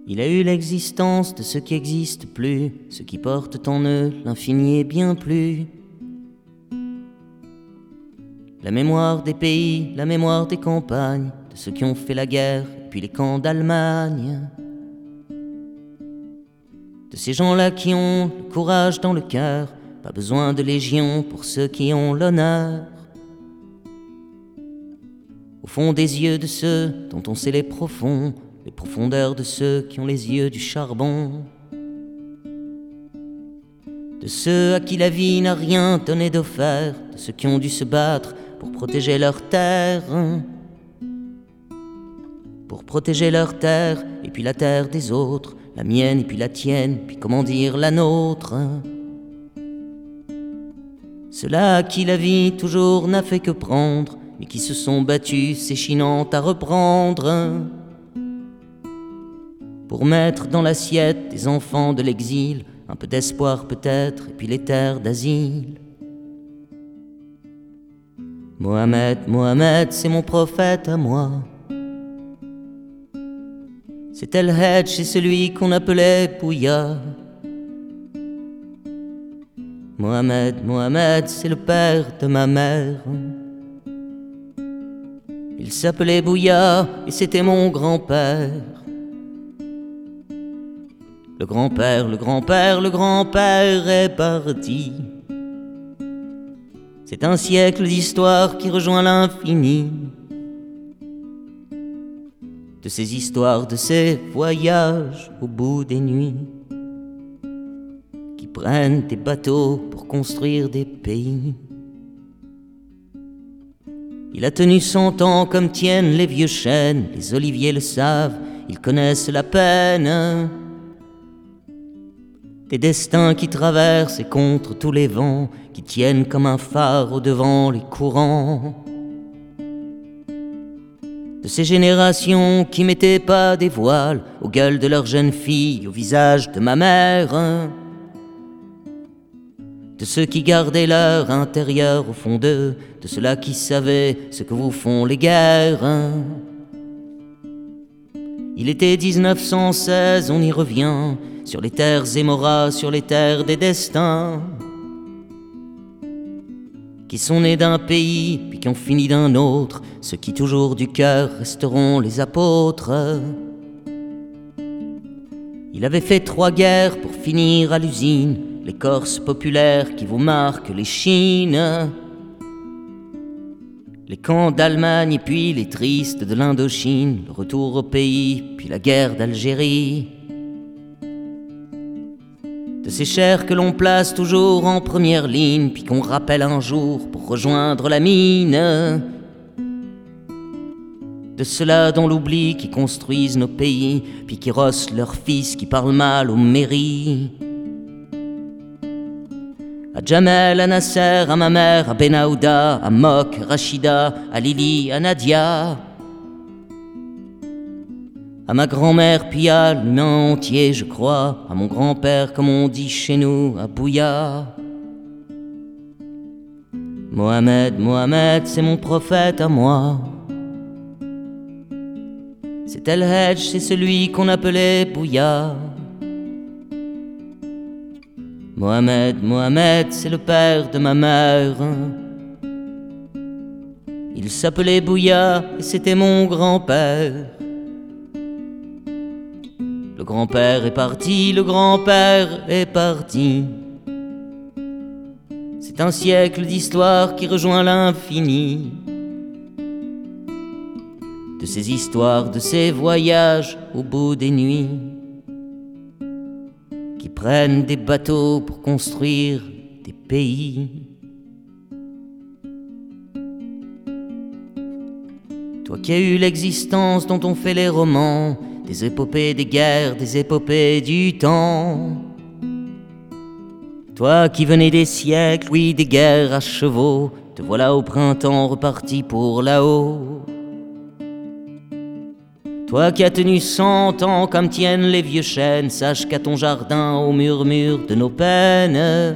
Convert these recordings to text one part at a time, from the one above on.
Il a eu l'existence de ce qui n'existe plus, ceux qui portent en eux l'infini est bien plus. La mémoire des pays, la mémoire des campagnes, de ceux qui ont fait la guerre, puis les camps d'Allemagne. De ces gens-là qui ont le courage dans le cœur, pas besoin de légion pour ceux qui ont l'honneur. Au fond des yeux de ceux dont on sait les profondeurs de ceux qui ont les yeux du charbon. De ceux à qui la vie n'a rien donné d'offert, de ceux qui ont dû se battre pour protéger leur terre. Pour protéger leur terre, et puis la terre des autres, la mienne et puis la tienne, puis comment dire la nôtre. Ceux-là à qui la vie toujours n'a fait que prendre, mais qui se sont battus s'échinant à reprendre. Pour mettre dans l'assiette des enfants de l'exil un peu d'espoir peut-être, et puis les terres d'asile. Mohamed, Mohamed, c'est mon prophète à moi. C'est El Hedj, c'est celui qu'on appelait Bouya. Mohamed, Mohamed, c'est le père de ma mère. Il s'appelait Bouya et c'était mon grand-père. Le grand-père, le grand-père, le grand-père est parti. C'est un siècle d'histoire qui rejoint l'infini. De ces histoires, de ces voyages au bout des nuits, qui prennent des bateaux pour construire des pays. Il a tenu 100 ans comme tiennent les vieux chênes, les oliviers le savent, ils connaissent la peine. Des destins qui traversent et contre tous les vents, qui tiennent comme un phare au devant les courants. De ces générations qui mettaient pas des voiles aux gueules de leurs jeunes filles, au visage de ma mère. De ceux qui gardaient leur intérieur au fond d'eux, de ceux-là qui savaient ce que vous font les guerres. Il était 1916, on y revient, sur les terres Émora, sur les terres des destins, qui sont nés d'un pays, puis qui ont fini d'un autre, ceux qui toujours du cœur resteront les apôtres. Il avait fait 3 guerres pour finir à l'usine, les Corses populaires qui vous marquent les Chines, les camps d'Allemagne et puis les tristes de l'Indochine, le retour au pays, puis la guerre d'Algérie. De ces chairs que l'on place toujours en première ligne, puis qu'on rappelle un jour pour rejoindre la mine. De ceux-là dans l'oubli qui construisent nos pays, puis qui rossent leurs fils qui parlent mal aux mairies. À Jamel, à Nasser, à ma mère, à Benaouda, à Mok, Rachida, à Lili, à Nadia. À ma grand-mère Pia, l'humain entier je crois, à mon grand-père comme on dit chez nous, à Bouya. Mohamed, Mohamed, c'est mon prophète à moi. C'est El Hedj, c'est celui qu'on appelait Bouya. Mohamed, Mohamed, c'est le père de ma mère. Il s'appelait Bouya et c'était mon grand-père. Le grand-père est parti, le grand-père est parti. C'est un siècle d'histoire qui rejoint l'infini. De ces histoires, de ces voyages au bout des nuits, qui prennent des bateaux pour construire des pays. Toi qui as eu l'existence dont on fait les romans, des épopées des guerres, des épopées du temps. Toi qui venais des siècles, oui, des guerres à chevaux, te voilà au printemps reparti pour là-haut. Toi qui as tenu 100 ans comme tiennent les vieux chênes, sache qu'à ton jardin, au murmure de nos peines,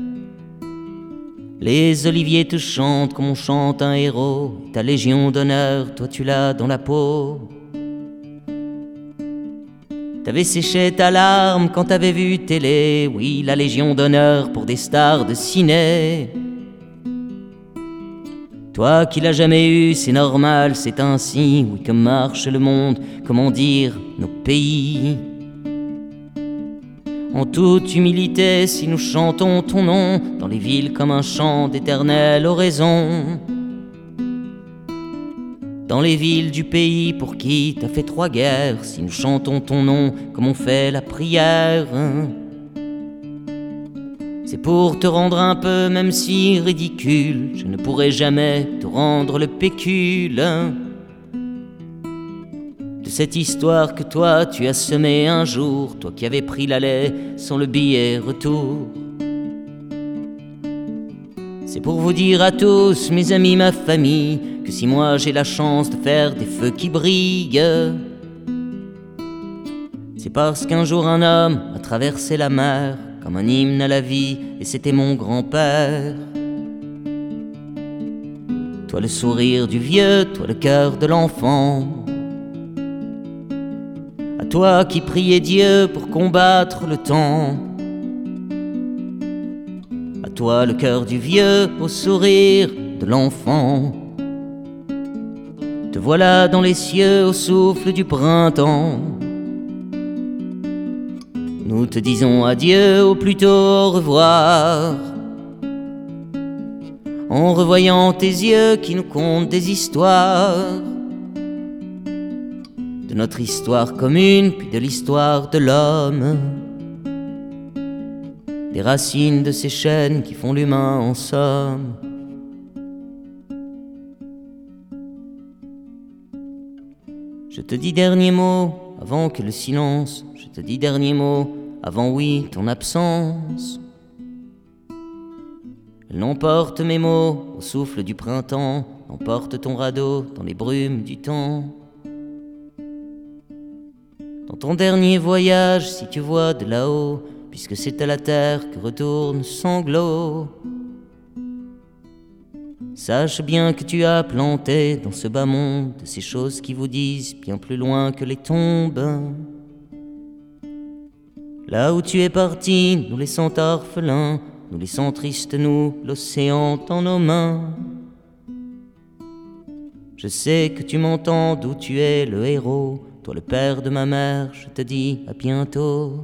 les oliviers te chantent comme on chante un héros. Ta légion d'honneur, toi tu l'as dans la peau. T'avais séché ta larme quand t'avais vu télé, oui, la Légion d'honneur pour des stars de ciné. Toi qui l'as jamais eu, c'est normal, c'est ainsi, oui, que marche le monde, comment dire, nos pays. En toute humilité, si nous chantons ton nom, dans les villes comme un chant d'éternelle oraison. Dans les villes du pays pour qui t'as fait 3 guerres, si nous chantons ton nom comme on fait la prière. C'est pour te rendre un peu, même si ridicule, je ne pourrai jamais te rendre le pécule de cette histoire que toi tu as semée un jour, toi qui avais pris l'aller sans le billet retour. C'est pour vous dire à tous, mes amis, ma famille, que si moi j'ai la chance de faire des feux qui brillent, c'est parce qu'un jour un homme a traversé la mer comme un hymne à la vie, et c'était mon grand-père. Toi le sourire du vieux, toi le cœur de l'enfant, à toi qui priais Dieu pour combattre le temps, à toi le cœur du vieux, au sourire de l'enfant. Te voilà dans les cieux au souffle du printemps. Nous te disons adieu, ou plutôt au revoir, en revoyant tes yeux qui nous content des histoires, de notre histoire commune, puis de l'histoire de l'homme, des racines de ces chaînes qui font l'humain en somme. Je te dis dernier mot avant que le silence, je te dis dernier mot avant, oui, ton absence. Elle n'emporte mes mots au souffle du printemps, emporte ton radeau dans les brumes du temps. Dans ton dernier voyage, si tu vois de là-haut, puisque c'est à la terre que retourne sanglot, sache bien que tu as planté dans ce bas monde ces choses qui vous disent bien plus loin que les tombes. Là où tu es parti, nous laissant orphelins, nous laissant tristes, nous, l'océan dans nos mains. Je sais que tu m'entends, d'où tu es le héros, toi le père de ma mère, je te dis à bientôt.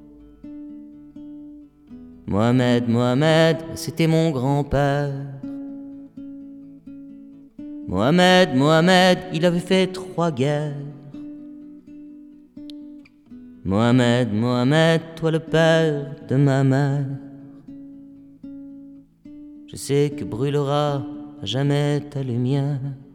Mohamed, Mohamed, c'était mon grand-père. Mohamed, Mohamed, il avait fait 3 guerres. Mohamed, Mohamed, toi le père de ma mère. Je sais que brûlera à jamais ta lumière.